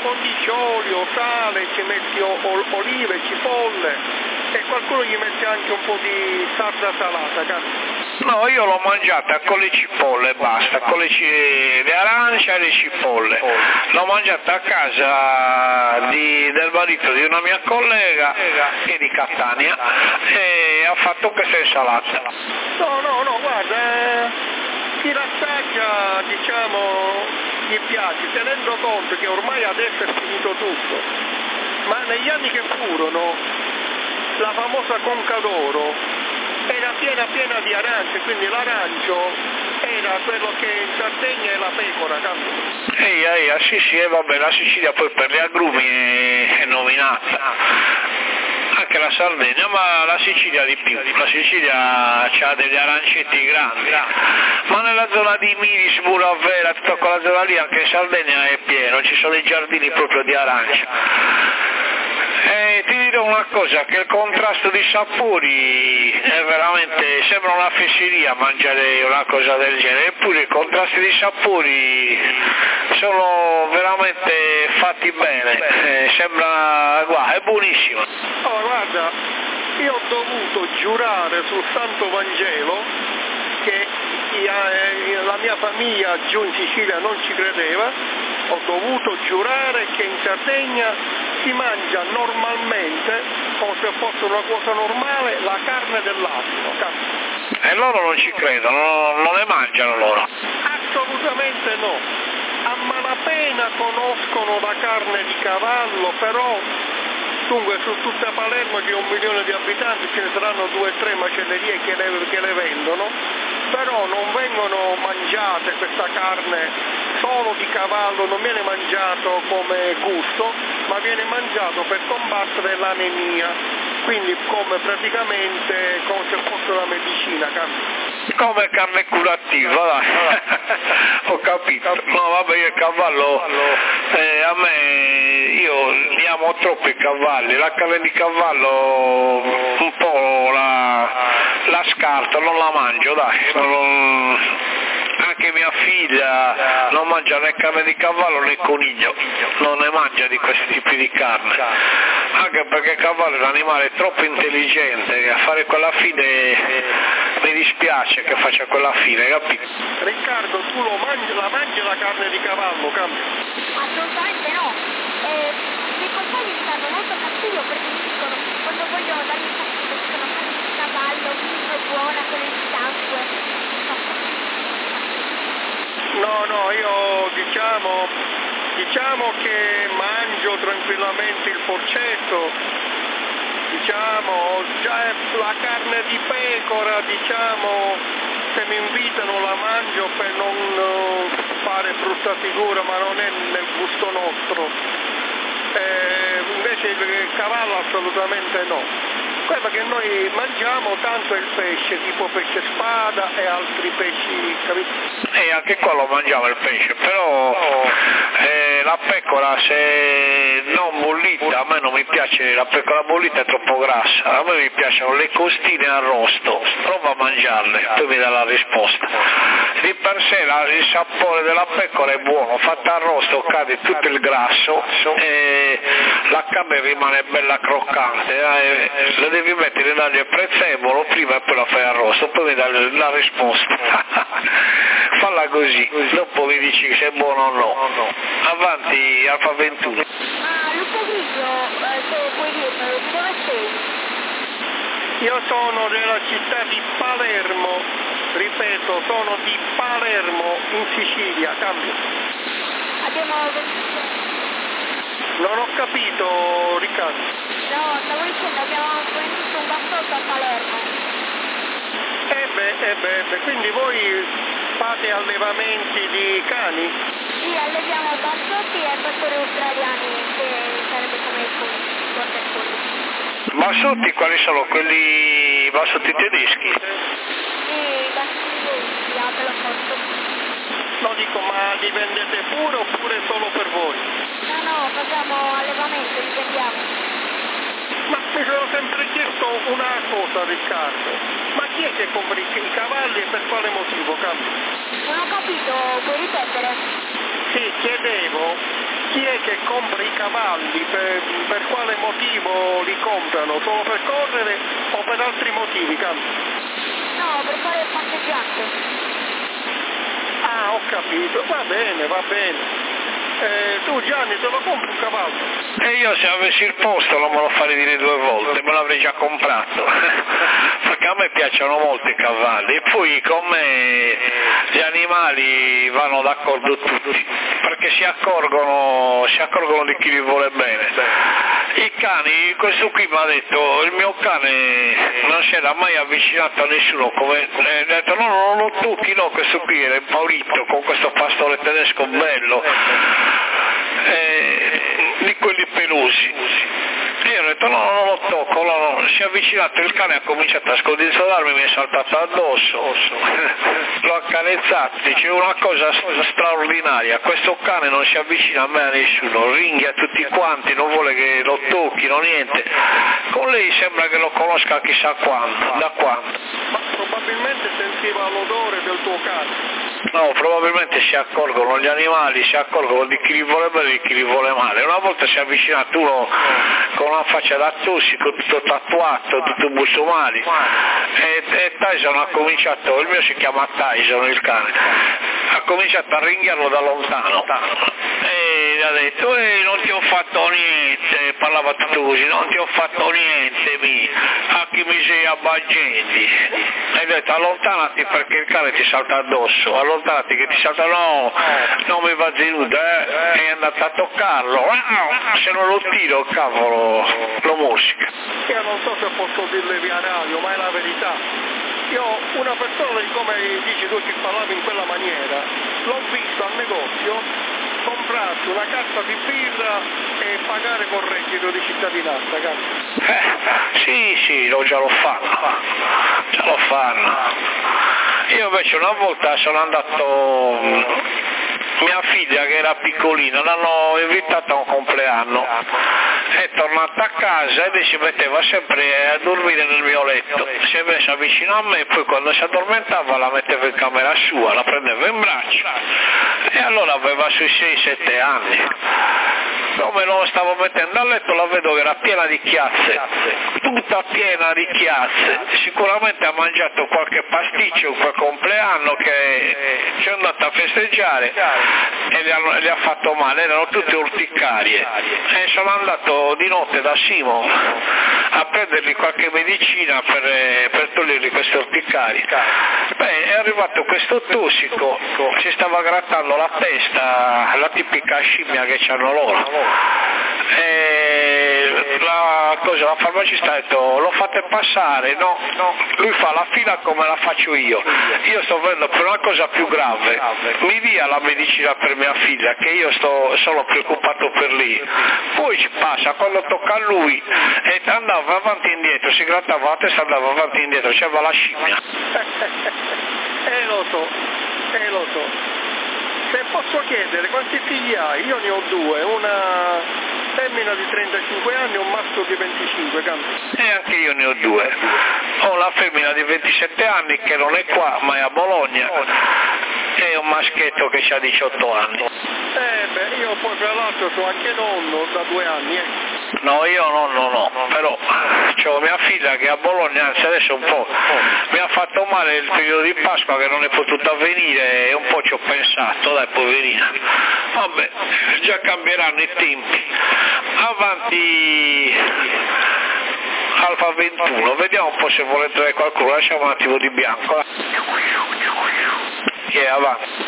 condisci olio, sale, ci metti olive, cipolle e qualcuno gli mette anche un po' di salsa salata, capisci? No, io l'ho mangiata con le cipolle e basta, con le arance e le cipolle. L'ho mangiata a casa del marito di una mia collega che è di Catania e ha fatto questa insalata. No, guarda, chi l'assaggia, diciamo, gli piace, tenendo conto che ormai adesso è finito tutto, ma negli anni che furono la famosa Conca d'Oro era piena di arance, quindi l'arancio era quello che in Sardegna è la pecora, capito? Sì, vabbè, la Sicilia poi per gli agrumi è nominata, anche la Sardegna, ma la Sicilia di più, la Sicilia ha degli arancetti grandi, ma nella zona di Milis, Muravera, tutta quella zona lì, anche in Sardegna è pieno, ci sono dei giardini proprio di arancia. Ti dirò una cosa, che il contrasto di sapori è veramente, sembra una fesseria mangiare una cosa del genere, eppure i contrasti di sapori sono veramente fatti bene, sembra, guarda, è buonissimo. Oh, guarda, io ho dovuto giurare sul Santo Vangelo che la mia famiglia giù in Sicilia non ci credeva, ho dovuto giurare che in Sardegna si mangia normalmente, come se fosse una cosa normale, la carne dell'asino. E loro non ci credono, non le mangiano loro? Assolutamente no. A malapena conoscono la carne di cavallo, però dunque su tutta Palermo che è 1 milione di abitanti ce ne saranno 2 o 3 macellerie che le vendono, però non vengono mangiate questa carne solo di cavallo, non viene mangiato come gusto, ma viene mangiato per combattere l'anemia, quindi come praticamente come se fosse una medicina, come carne curativa, dai. Ho capito. No, vabbè, io il cavallo, a me, io li amo troppo i cavalli, la carne di cavallo un po' la scarto, non la mangio, dai. Anche mia figlia non mangia né carne di cavallo né coniglio, non ne mangia di questi tipi di carne, anche perché il cavallo è un animale troppo intelligente che a fare quella fine mi dispiace che faccia quella fine, capito? Riccardo, tu la mangi la carne di cavallo, cambio? Assolutamente no. I miei compagni mi danno molto fastidio perché mi dicono, quando vogliono darmi fastidio, dicono carne di cavallo, è buona, quella di sangue. No, io diciamo che mangio tranquillamente il porcetto, diciamo, già la carne di pecora, diciamo, se mi invitano la mangio per non fare brutta figura, ma non è nel gusto nostro. Invece il cavallo assolutamente no. Quello che noi mangiamo tanto è il pesce, tipo pesce spada e altri pesci, capito? Anche qua lo mangiamo il pesce, però la pecora se non bollita, a me non mi piace, la pecora bollita è troppo grassa, a me mi piacciono le costine arrosto, prova a mangiarle, poi mi dà la risposta. Di per sé il sapore della pecora è buono, fatta arrosto cade tutto il grasso e la carne rimane bella croccante, la devi mettere in aglio e prezzemolo prima e poi la fai arrosto, poi mi dà la risposta. Falla così, dopo mi dici se è buono o no. Avanti Alfa 21. Luca Grigio, se puoi dirmelo, di dove sei? Io sono della città di Palermo, ripeto, sono di Palermo in Sicilia, cambio. Abbiamo 26. Non ho capito, Riccardo. No, stavo dicendo, abbiamo venduto un bassotto a Palermo. Quindi voi fate allevamenti di cani? Sì, alleviamo bassotti e pastori australiani, che sarebbe come il border collie. Bassotti quali sono? Quelli bassotti tedeschi? Sì, bassotti tedeschi, a pelo corto. No, dico, ma li vendete pure oppure solo per voi? No, facciamo allevamento, li vendiamo. Ma mi sono sempre chiesto una cosa, Riccardo, ma chi è che compra i cavalli e per quale motivo, cambio? Non ho capito, puoi ripetere? Sì, chiedevo chi è che compra i cavalli? Per quale motivo li comprano? Solo per correre o per altri motivi, Canto? No, per fare passeggiate. Ah, ho capito, va bene, va bene. Tu Gianni te lo compri un cavallo? E io se avessi il posto non me lo farei dire 2 volte, me l'avrei già comprato. Perché a me piacciono molto i cavalli e poi come gli animali vanno d'accordo tutti, perché si accorgono di chi li vuole bene. I cani, questo qui mi ha detto, il mio cane non si era mai avvicinato a nessuno, come ha detto no, non lo tocchi, no, questo qui era impaurito con questo pastore tedesco bello, di quelli pelosi. E io ho detto no, non lo tocco, no. Si è avvicinato il cane, ha cominciato a scodinzolarmi, mi è saltato addosso, l'ho accarezzato, dice una cosa straordinaria, questo cane non si avvicina a me a nessuno, ringhia tutti quanti, non vuole che lo tocchino, niente, con lei sembra che lo conosca chissà quando, da quando. Ma probabilmente sentiva l'odore del tuo cane. No, probabilmente si accorgono gli animali, si accorgono di chi li vuole bene e di chi li vuole male. Una volta si è avvicinato uno con una faccia da tossico, tutto tatuato, tutto busumali, e Tyson ha cominciato, il mio si chiama Tyson il cane, ha cominciato a ringhiarlo da lontano e gli ha detto non ti ho fatto niente, parlava tutto così, non ti ho fatto niente, a chi mi sei abbaggenti, e gli ha detto allontanati perché il cane ti salta addosso, allontanati che ti salta, no, non mi va giù, è andato a toccarlo, se non lo tiro, cavolo, lo musica. Io non so se posso dirle via radio, ma è la verità. Io, una persona, come dici tu, che parlava in quella maniera, l'ho visto al negozio comprarsi una carta di birra e pagare con reddito di cittadinanza, cazzo. Sì, lo fanno. Io invece una volta sono andato, mia figlia che era piccolina, l'hanno invitata a un compleanno, è tornata a casa e lei si metteva sempre a dormire nel mio letto, si è messa vicino a me e poi quando si addormentava la metteva in camera sua, la prendeva in braccio e allora aveva sui 6-7 anni. Come lo stavo mettendo a letto la vedo che era piena di chiazze, tutta piena di chiazze, sicuramente ha mangiato qualche pasticcio quel compleanno che ci è andata a festeggiare e le ha fatto male, erano tutte urticarie e sono andato di notte da Simo a prendergli qualche medicina per togliergli queste urticarie. Beh, è arrivato questo tossico, si stava grattando la testa, la tipica scimmia che c'hanno loro. E la farmacista ha detto lo fate passare, no, lui fa la fila come la faccio io sto venendo per una cosa più grave, mi dia la medicina per mia figlia che io sono preoccupato per lei, poi ci passa quando tocca a lui e andava avanti e indietro, si grattava la testa, andava avanti e indietro, c'era la scimmia. Lo so. Se posso chiedere, quanti figli hai? Io ne ho 2, una femmina di 35 anni e un maschio di 25, Canto. E anche io ne ho 2. Ho la femmina di 27 anni che non è qua, ma è a Bologna, e un maschietto che ha 18 anni. Io poi tra l'altro sono anche nonno da 2 anni, No, io no, però c'ho mia figlia che è a Bologna, anzi adesso un po' mi ha fatto male il periodo di Pasqua che non è potuta venire e un po' ci ho pensato, dai poverina, vabbè, già cambieranno i tempi, avanti Alfa 21, vediamo un po' se vuole entrare qualcuno, lasciamo un attimo di bianco, che è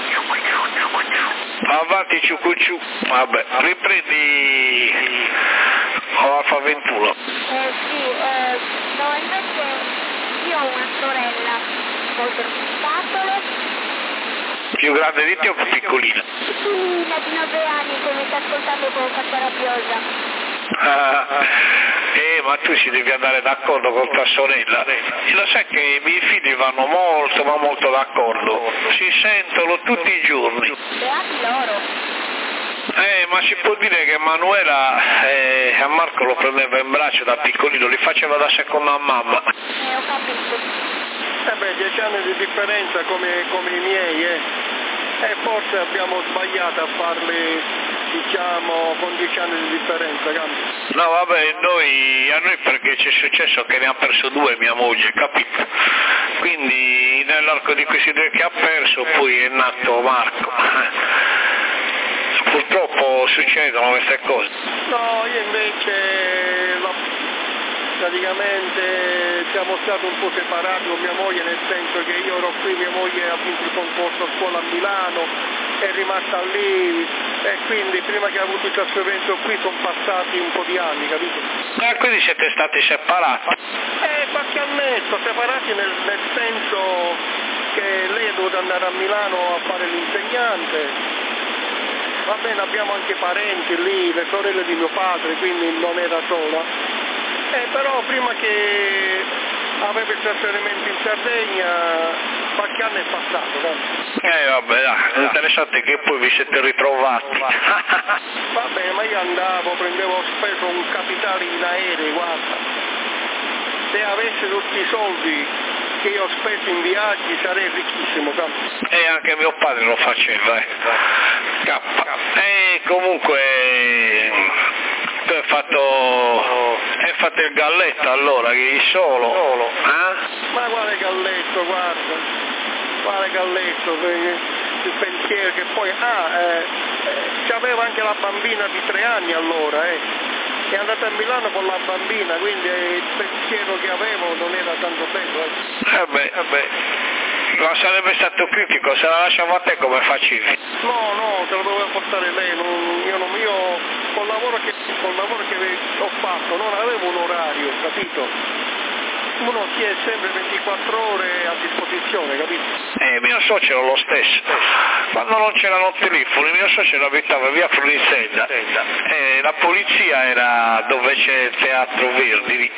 avanti ciucucciù, vabbè, riprendi Alfa 21. No, invece io ho una sorella molto scatole. Più grande di te o più piccolina? Piccolina di 9 anni che mi sta ascoltando con carta rabbiosa. Ma tu si devi andare d'accordo con tua sorella. E lo sai che i miei figli vanno molto ma molto d'accordo, si sentono tutti i giorni. Beati loro. Ma si può dire che Manuela a Marco lo prendeva in braccio da piccolino, li faceva da seconda mamma. Ho capito. 10 anni di differenza come i miei, e forse abbiamo sbagliato a farli diciamo, con 10 anni di differenza, Cambio. No, vabbè, a noi perché c'è successo che ne ha perso 2 mia moglie, capito? Quindi nell'arco di questi 2 che ha perso poi è nato Marco. Purtroppo succedono queste cose. No, io invece praticamente siamo stati un po' separati con mia moglie, nel senso che io ero qui, mia moglie ha vinto il concorso a scuola a Milano, è rimasta lì e quindi prima che ha avuto il trasferimento qui sono passati un po' di anni, capito? Quindi siete stati separati? Qualche annetto, separati nel senso che lei è dovuta andare a Milano a fare l'insegnante. Va bene, abbiamo anche parenti lì, le sorelle di mio padre, quindi non era sola. Però prima che aveva il trasferimento in Sardegna, qualche anno è passato. Vabbè, dai, l'interessante è che poi vi siete ritrovati. Va bene, ma io andavo, ho speso un capitale in aerei, guarda. Se avessi tutti i soldi che io ho speso in viaggi sarei ricchissimo, E anche mio padre lo faceva, comunque tu hai fatto il galletto allora, che eri solo? Ma quale galletto, guarda, il pensiero che poi, c'aveva anche la bambina di 3 anni allora, è andata a Milano con la bambina, quindi il pensiero che avevo non era tanto bello. Ma sarebbe stato critico, se la lasciavo a te come facevi? No, te lo doveva portare lei, io col lavoro che ho fatto non avevo un orario, capito? Uno si è sempre 24 ore a disposizione, capito? Mio suocero lo stesso. Quando non c'erano telefoni, mio suocero abitava via Fornisella e la polizia era dove c'è il Teatro Verdi.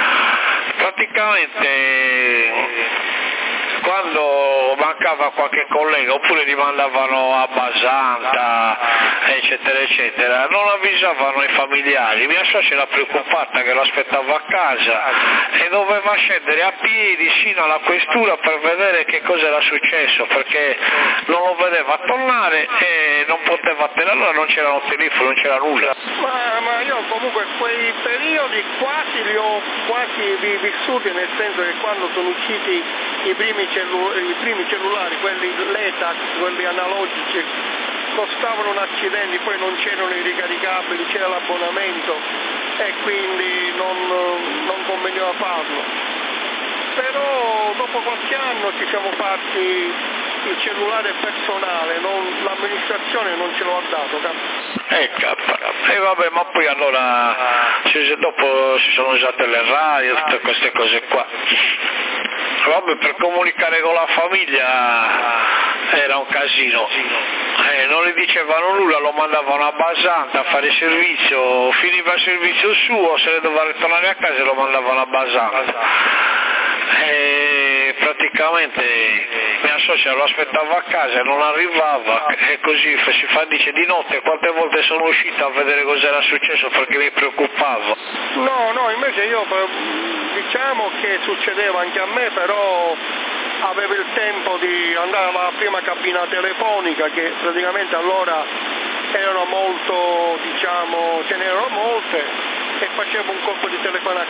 Praticamente quando mancava qualche collega oppure li mandavano a Basanta, eccetera eccetera, non avvisavano i familiari. Mia suocera era preoccupata che lo aspettava a casa e doveva scendere a piedi sino alla questura per vedere che cosa era successo, perché non lo vedeva tornare e non poteva tenere, allora non c'erano telefoni, non c'era nulla. Ma io comunque quei periodi quasi li ho vissuti, nel senso che quando sono usciti i primi cellulari, quelli l'ETAC, quelli analogici, costavano un accidente, poi non c'erano i ricaricabili, c'era l'abbonamento e quindi non conveniva farlo. Però dopo qualche anno ci siamo fatti il cellulare personale, l'amministrazione non ce lo ha dato. Vabbè, ma poi allora dopo si sono usate le radio, tutte queste cose qua. Vabbè, per comunicare con la famiglia era un casino, non gli dicevano nulla, lo mandavano a Basanta a fare servizio, finiva il servizio suo, se ne doveva ritornare a casa e lo mandavano a Basanta. Praticamente mia suocera lo aspettava a casa e non arrivava e così dice di notte quante volte sono uscito a vedere cosa era successo perché mi preoccupavo. No, invece io diciamo che succedeva anche a me, però avevo il tempo di andare alla prima cabina telefonica che praticamente allora erano molto, diciamo, ce n'erano molte e facevo un colpo di telefono a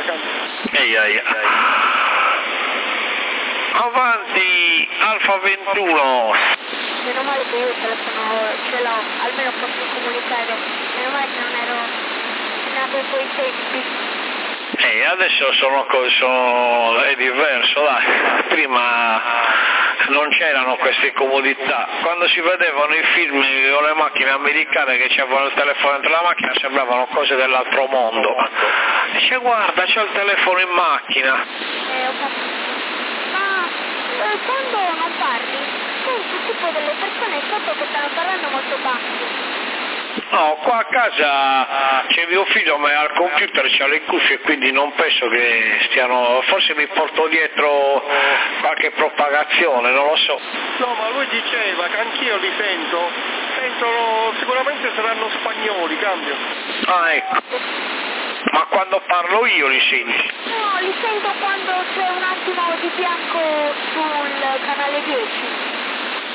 casa. Avanti, Alfa 21. Meno male che io il telefono ce l'ho, almeno posso comunicare. Meno male che non ero nato quei tempi. Adesso è diverso, dai. Prima non c'erano queste comodità. Quando si vedevano i film o le macchine americane che c'avevano il telefono dentro la macchina sembravano cose dell'altro mondo. Dice guarda, c'ho il telefono in macchina. Quando non parli, senti tipo delle persone sotto che stanno parlando molto basso. No, qua a casa c'è mio figlio ma al computer c'ha le cuffie quindi non penso che stiano, forse mi porto dietro qualche propagazione, non lo so. No, ma lui diceva che anch'io li sento sicuramente saranno spagnoli, Cambio. Ecco. Ma quando parlo io li senti? No, li sento quando c'è un attimo di bianco sul canale 10.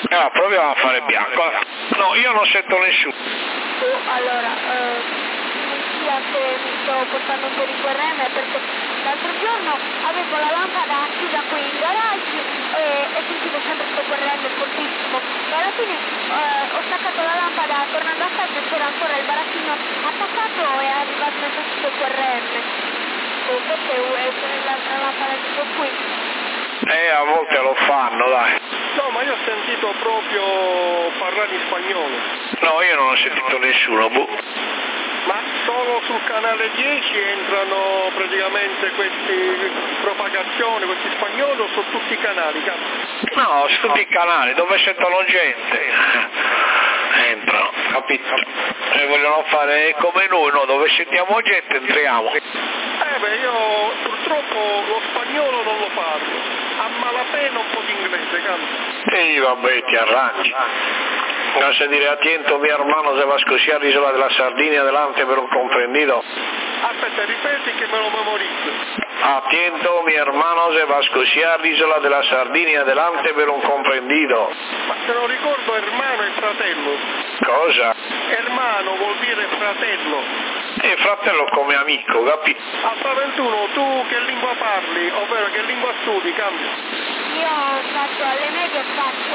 Proviamo a fare bianco. No, io non sento nessuno. Allora, sia che mi sto portando un po' di QRM perché l'altro giorno avevo la lampada chiusa qui in garage e sentivo sempre questo QRM fortissimo e alla fine ho staccato la lampada tornando a casa e c'era ancora il baracchino attaccato e è arrivato questo QRM. Forse è l'altra lampada che ho qui. A volte lo fanno, dai. No, ma io ho sentito proprio parlare in spagnolo. No, io non ho sentito nessuno, Ma solo sul canale 10 entrano praticamente questi propagazioni, questi spagnoli o su tutti i canali? No, su tutti i canali, dove sentono gente. Entrano, capito? E vogliono fare come noi, no? Dove sentiamo gente entriamo. Io purtroppo lo spagnolo non lo parlo, a malapena un po' di inglese, cambia. Vabbè, ti arrangi. Vas a dire, atiento mi hermano se vas così all'isola della Sardinia delante per un comprendido. Aspetta, ripeti che me lo memorizzo. Atiento mi hermano se vas così all'isola della Sardinia delante per un comprendido. Ma se non ricordo, hermano è fratello. Cosa? Hermano vuol dire fratello. Fratello come amico, capi? Alfa 21, tu che lingua parli, ovvero che lingua studi, cambia? Io faccio alle medie, faccio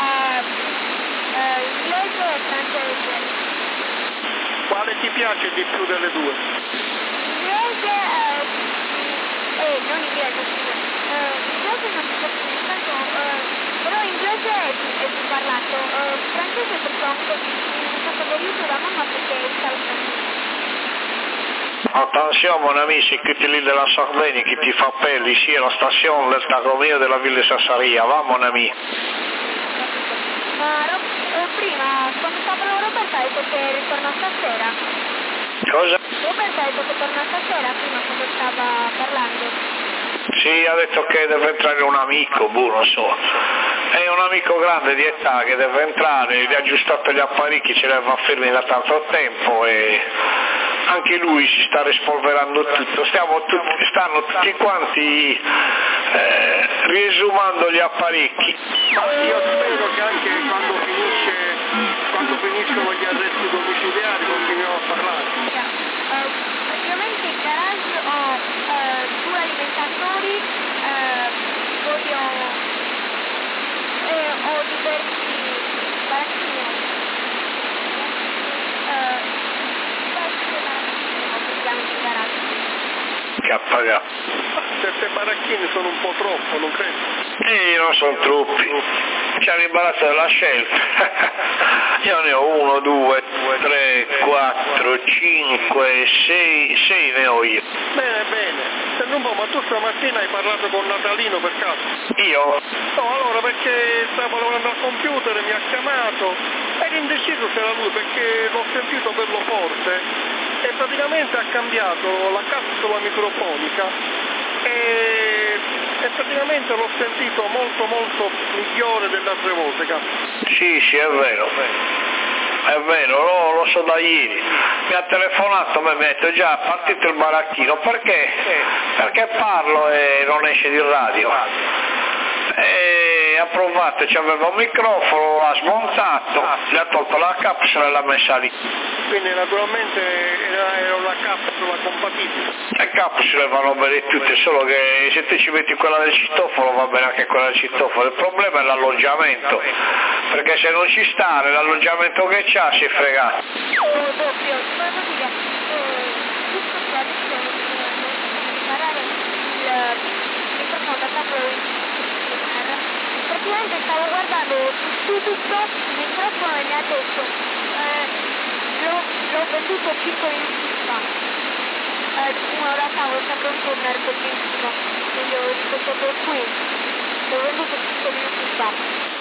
inglese e francese. Quale ti piace di più delle due? Inglese, non inglese, inglese non mi piace tanto, però inglese è più parlato, francese perché ho un sacco di aiuto da mamma perché sta il francese. Attention mon ami, c'est que l'île de la Sardaigne qui ti fa appello ici alla station del Tagomio della Ville Sassaria, va mon ami? Ma prima, quando stavo Roberta ha detto che ritorna stasera. Cosa? Roberta ha detto che torna stasera prima quando stava parlando. Sì, ha detto che deve entrare un amico, non so. È un amico grande di età che deve entrare, gli ha aggiustato gli apparecchi, ce li aveva fermi da tanto tempo e anche lui si sta rispolverando tutto, stanno tutti quanti riesumando gli apparecchi. Ma io spero che anche quando finiscono gli arresti domiciliari continuiamo a parlare. Praticamente in garage ho 2 alimentatori, poi ho diversi baracchini. K. 7 baracchini sono un po' troppo, non credi? Non sono troppi, c'è l'imbarazzo della scelta. Io ne ho 1, 2, 3, 4, 5, 6 ne ho io. Bene, senti un po', ma tu stamattina hai parlato con Natalino per caso? Io? No, allora perché stavo lavorando al computer e mi ha chiamato, ero indeciso se era lui perché l'ho sentito bello forte e praticamente ha cambiato la capsula microfonica e praticamente l'ho sentito molto migliore delle altre volte, capo. Sì, è vero, lo so da ieri. Mi ha telefonato, mi ha detto già è partito il baracchino, perché? Perché parlo e non esce di radio. E ha provato, c'aveva un microfono, l'ha smontato, gli ha tolto la capsula e l'ha messa lì. Quindi naturalmente era una capsula compatibile. Le capsule vanno bene tutte, solo che se te ci metti quella del citofono va bene anche quella del citofono. Il problema è l'alloggiamento, perché se non ci sta l'alloggiamento che c'ha si è fregato. Praticamente stavo guardando su tutto il microfono e mi ha detto l'ho venduto 5 minuti fa. Ora stavo sempre un turner bellissimo, quindi ho ripetuto qui. L'ho venduto 5 minuti fa.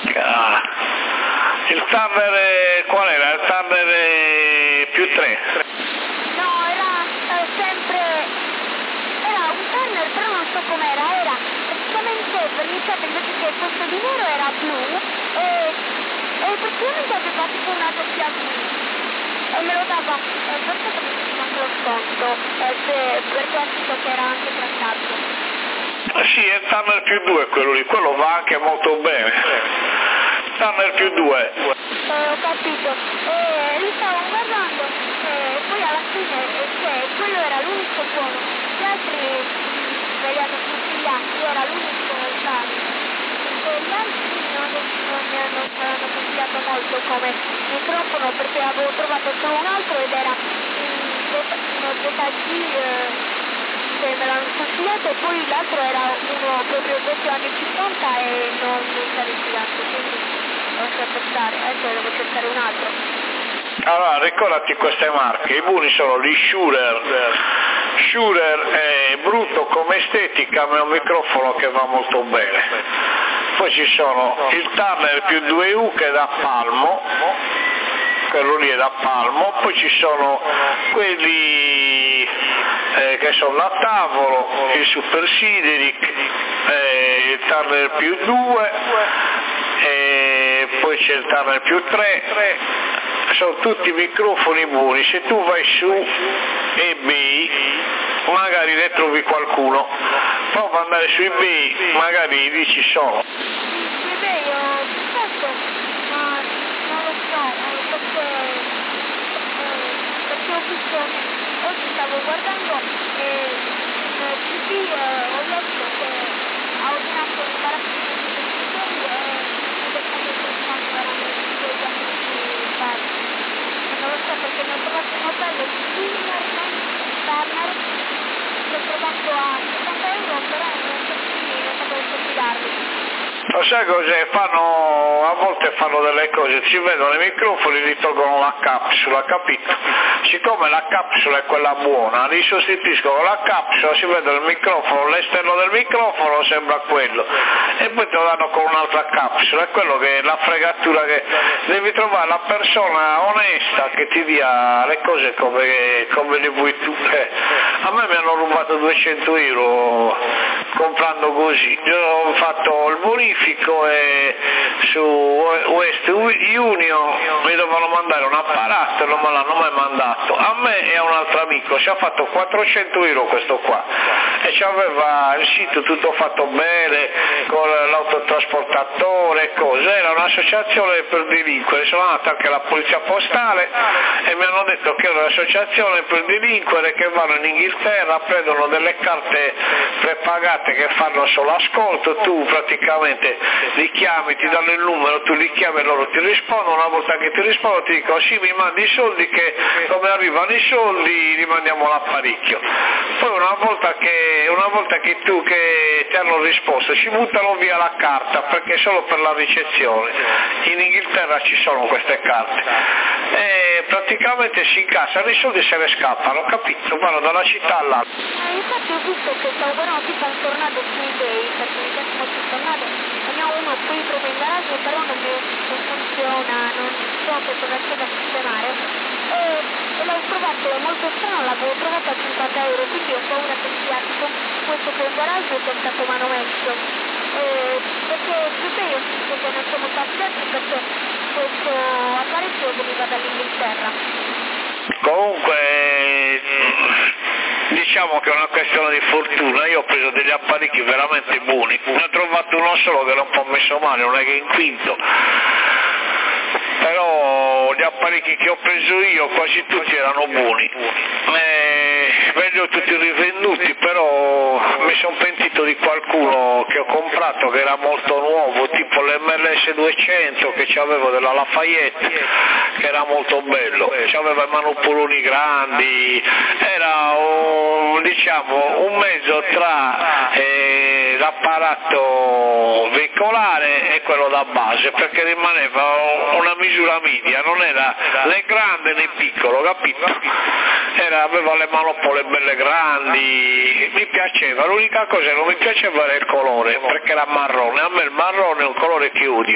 Il Thunder qual era? Il Thunder più 3? No, era sempre... Era un turner, però non so com'era, era praticamente verniciato invece che fosse di nero era blu e praticamente aveva tipo una doppia V e me lo dava forse per anche lo sconto perché ho visto che era anche trattato. Sì, il Thunder più 2 quello lì, quello va anche molto bene. Turner più 2. Ho capito. Li stavo guardando e poi alla fine quello era l'unico buono. Gli altri me li hanno consigliati, era l'unico valido. Gli altri non mi hanno consigliato molto come microfono perché avevo trovato solo un altro ed era uno ZG che me l'hanno consigliato e poi l'altro era uno proprio vecchio anni 50 e non mi interessa tanto, quindi lasciate stare, adesso devo cercare un altro. Allora, ricordati queste marche, i buoni sono gli Shure. Shure è brutto come estetica, ma è un microfono che va molto bene. Poi ci sono il Turner più 2U che è da palmo, quello lì è da palmo, poi ci sono quelli che sono da tavolo, il Super Sideric, il Turner più 2, e poi c'è il Turner più 3, sono tutti microfoni buoni. Se tu vai su eBay magari ne trovi qualcuno, prova ad andare su eBay, magari lì ci sono. eBay ho visto, ma non lo so, perché ho visto, oggi stavo guardando e in TV ho letto che ha ordinato un barattino di televisione ed è stato interessante veramente degli amici vari. Non lo so perché ne ho trovato un modello di Turner, l'ho trovato a 70 euro, però non sapevo fidarmi. Lo sai cos'è? A volte fanno delle cose, ci vedono i microfoni, li tolgono la capsula, capito? Siccome la capsula è quella buona, li sostituiscono la capsula, si vede il microfono, l'esterno del microfono sembra quello, e poi te lo danno con un'altra capsula, è quello che è la fregatura, che devi trovare la persona onesta che ti dia le cose come le vuoi tu. A me mi hanno rubato 200 euro comprando così, io ho fatto il bonifico e su West Union mi dovevano mandare un apparato e non me l'hanno mai mandato, a me e a un altro amico, ci ha fatto 400 euro questo qua e c'aveva il sito tutto fatto bene con l'autotrasportatore e cose, era un'associazione per delinquere, sono andata anche alla polizia postale e mi hanno detto che era un'associazione per delinquere che vanno in Inghilterra, prendono delle carte prepagate che fanno solo ascolto, tu praticamente li chiami, ti danno il numero, tu li chiami e loro ti rispondono, una volta che ti rispondono ti dicono sì, mi mandi i soldi, che come arrivano i soldi gli mandiamo l'apparecchio. Poi una volta che tu che ti hanno risposto ci buttano via la carta perché è solo per la ricezione, in Inghilterra ci sono queste carte e praticamente si incassano i soldi e se ne scappano, capito? Vanno dalla città all'altra. Infatti ho visto che stavo guardando tipo un tornado su eBay, perché mi piace molto il tornado, ne ho uno qui proprio in garage, però non funziona, non so che cosa c'è da sistemare e l'ho trovato molto strano, l'avevo trovato a 50 euro, quindi ho paura che sia tipo questo che è in garage che è stato manomesso, perché su eBay ho visto che non sono molto affidati perché questo apparecchio veniva dall'Inghilterra. Comunque diciamo che è una questione di fortuna, io ho preso degli apparecchi veramente buoni, ne ho trovato uno solo che era un po' messo male, non è che in quinto, però gli apparecchi che ho preso io quasi tutti erano buoni, meglio tutti rivenduti, però mi sono pentito di qualcuno che ho comprato che era molto nuovo, tipo l'MLS 200 che c'avevo della Lafayette, che era molto bello, c'aveva i manopoloni grandi, era un mezzo tra l'apparato veicolare e quello da base, perché rimaneva una misura media, non era né grande né piccolo, capito? Aveva le manopole belle grandi, mi piaceva, l'unica cosa che non mi piaceva era il colore, perché era marrone, a me il marrone è un colore che odio.